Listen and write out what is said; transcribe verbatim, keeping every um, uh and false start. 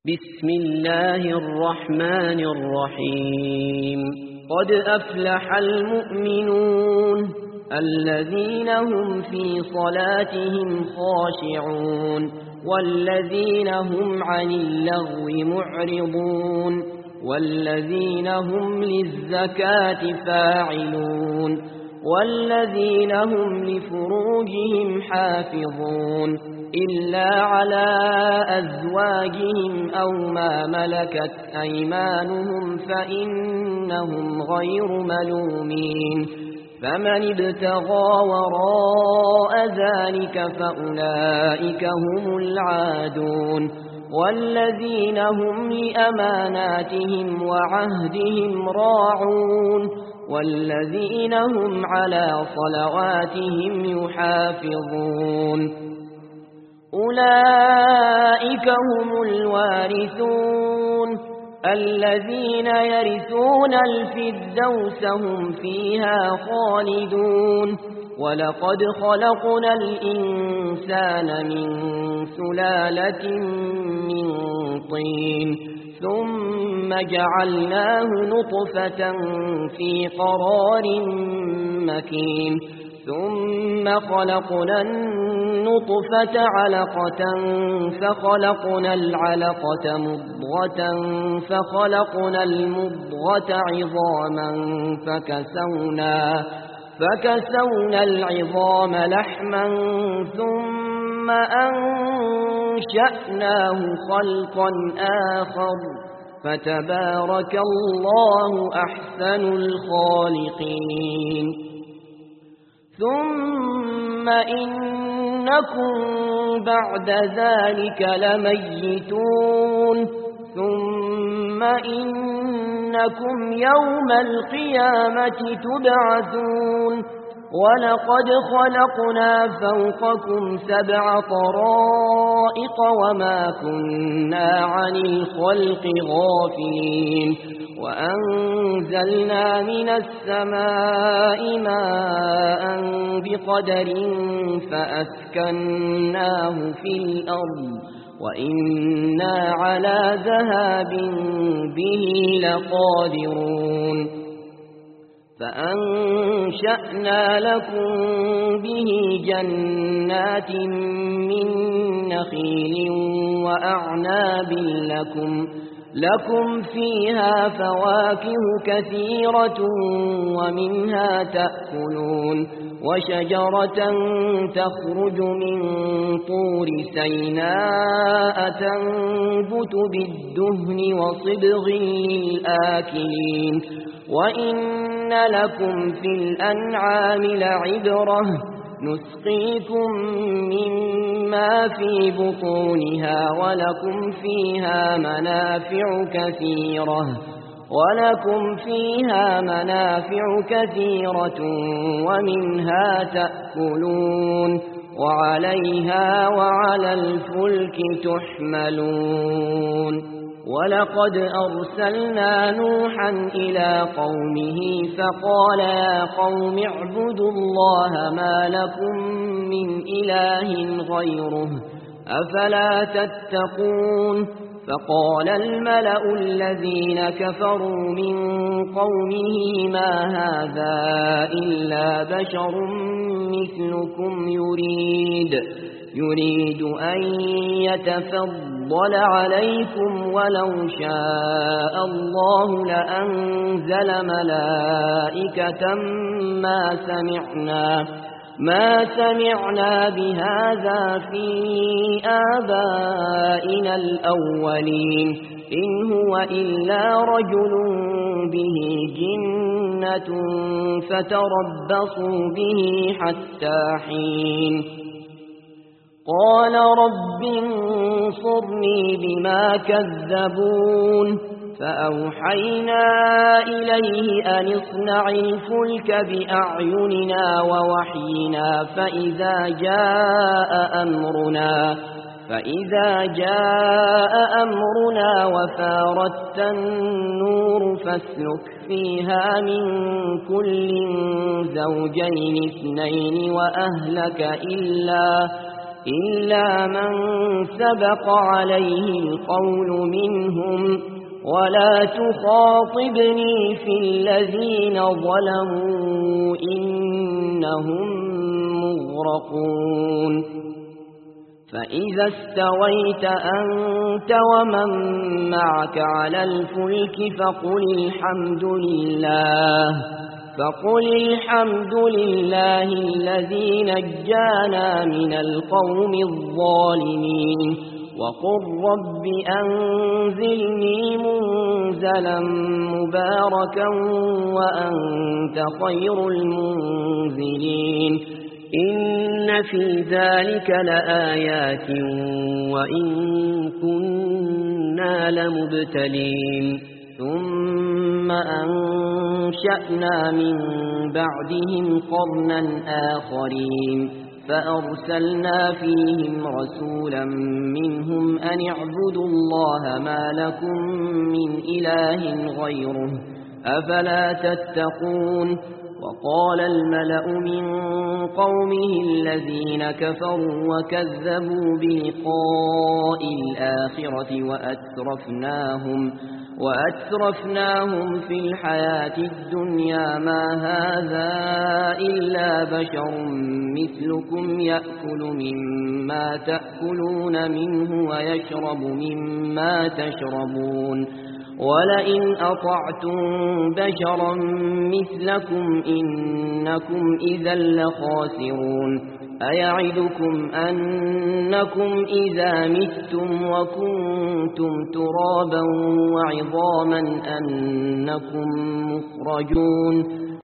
بسم الله الرحمن الرحيم قد أفلح المؤمنون الذين هم في صلاتهم خاشعون والذين هم عن اللغو معرضون والذين هم للزكاة فاعلون والذين هم لفروجهم حافظون إلا على أزواجهم أو ما ملكت أيمانهم فإنهم غير ملومين فمن ابتغى وراء ذلك فأولئك هم العادون والذين هم لأماناتهم وعهدهم راعون والذين هم على صلواتهم يحافظون أولئك هم الوارثون الذين يرثون الفردوس هم فيها خالدون ولقد خلقنا الإنسان من سلالة من طين ثم جعلناه نطفة في قرار مكين ثم خلقنا النطفة علقة فخلقنا العلقة مضغة فخلقنا المضغة عظاما فكسونا فكسونا العظام لحما ثم أنشأناه خلقا آخر فتبارك الله أحسن الخالقين ثم إنكم بعد ذلك لميتون ثم إنكم يوم القيامة تبعثون ولقد خلقنا فوقكم سبع طرائق وما كنا عن الخلق غافلين وأنزلنا من السماء ماء بقدر فأسكناه في الأرض وإنا على ذهاب به لقادرون فأنشأنا لكم به جنات من نخيل وأعناب لكم لكم فيها فواكه كثيرة ومنها تأكلون وشجرة تخرج من طور سيناء تنبت بالدهن وصبغ للآكلين وإن لكم في الأنعام لعبرة نسقيكم مما في بطونها ولكم فيها منافع كثيرة ولكم فيها منافع كثيرة ومنها تأكلون وعليها وعلى الفلك تحملون ولقد أرسلنا نوحا إلى قومه فقال يا قوم اعبدوا الله ما لكم من إله غيره أفلا تتقون فقال الملأ الذين كفروا من قومه ما هذا إلا بشر مثلكم يريد يريد أن يتفضل عليكم ولو شاء الله لأنزل ملائكة ما سمعنا ما سمعنا بهذا في آبائنا الأولين إن هو إلا رجل به جنة فتربصوا به حتى حين قال رب انصرني بما كذبون فأوحينا إليه أن اصنع الفلك بأعيننا ووحينا فإذا جاء أمرنا فإذا جاء أمرنا وفارت النور فاسلك فيها من كل زوجين اثنين وأهلك إلا إلا من سبق عليه القول منهم ولا تخاطبني في الذين ظلموا إنهم مغرقون فإذا استويت أنت ومن معك على الفلك فقل الحمد لله فقل الحمد لله الذي نجانا من القوم الظالمين وقل رب أنزلني منزلا مباركا وأنت خير المنزلين إن في ذلك لآيات وإن كنا لمبتلين ثم أنشأنا من بعدهم قرنا آخرين فأرسلنا فيهم رسولا منهم أن اعبدوا الله ما لكم من إله غيره أفلا تتقون وقال الملأ من قومه الذين كفروا وكذبوا بلقاء الآخرة وأترفناهم وأترفناهم في الحياة الدنيا ما هذا إلا بشر مثلكم يأكل مما تأكلون منه ويشرب مما تشربون ولئن أطعتم بشرا مثلكم إنكم إذا لخاسرون أيعدكم أنكم إذا متم وكنتم ترابا وعظاما أنكم مخرجون